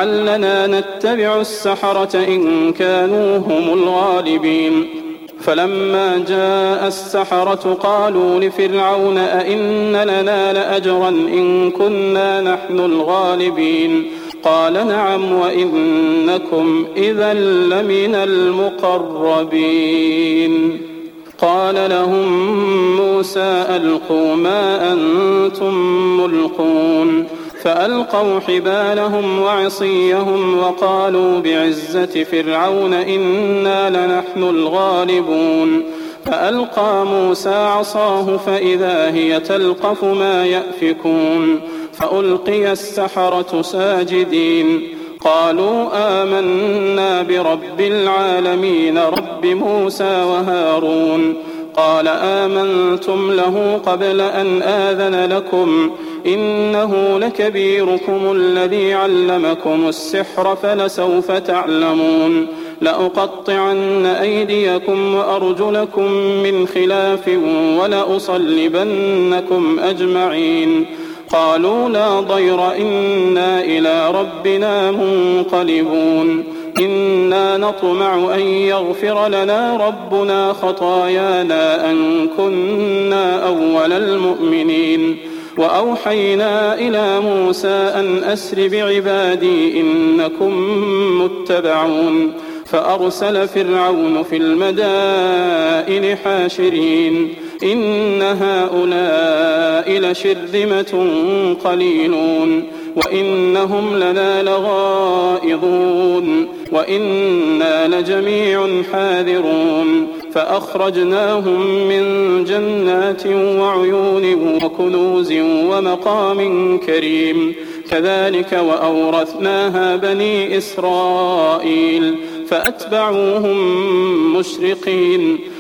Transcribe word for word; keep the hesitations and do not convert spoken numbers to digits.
لعلنا نتبع السحرة إن كانوا هم الغالبين. فلما جاء السحرة قالوا لفرعون أئن لنا لأجرا إن كنا نحن الغالبين قال نعم وإنكم إذا لمن المقربين. قال لهم موسى ألقوا ما أنتم ملقون فألقوا حبالهم وعصيهم وقالوا بعزة فرعون إنا لنحن الغالبون. فألقى موسى عصاه فإذا هي تلقف ما يأفكون فألقي السحرة ساجدين قالوا آمنا برب العالمين رب موسى وهارون. قال آمنتم له قبل أن آذن لكم إنه لكبيركم الذي علمكم السحر فلسوف تعلمون لأقطعن أيديكم وأرجلكم من خلاف ولأصلبنكم أجمعين. قالوا لا ضير إنا إلى ربنا منقلبون إنا نطمع أن يغفر لنا ربنا خطايانا أن كنا أول المؤمنين. وأوحينا إلى موسى أن أسر بعبادي إنكم متبعون. فأرسل فرعون في المدائن حاشرين إن هؤلاء لشرذمة قليلون وإنهم لنا لغائظون وإنا لجميع حاذرون. فأخرجناهم من جنات وعيون وكنوز ومقام كريم كذلك وأورثناها بني إسرائيل فأتبعوهم مشرقين.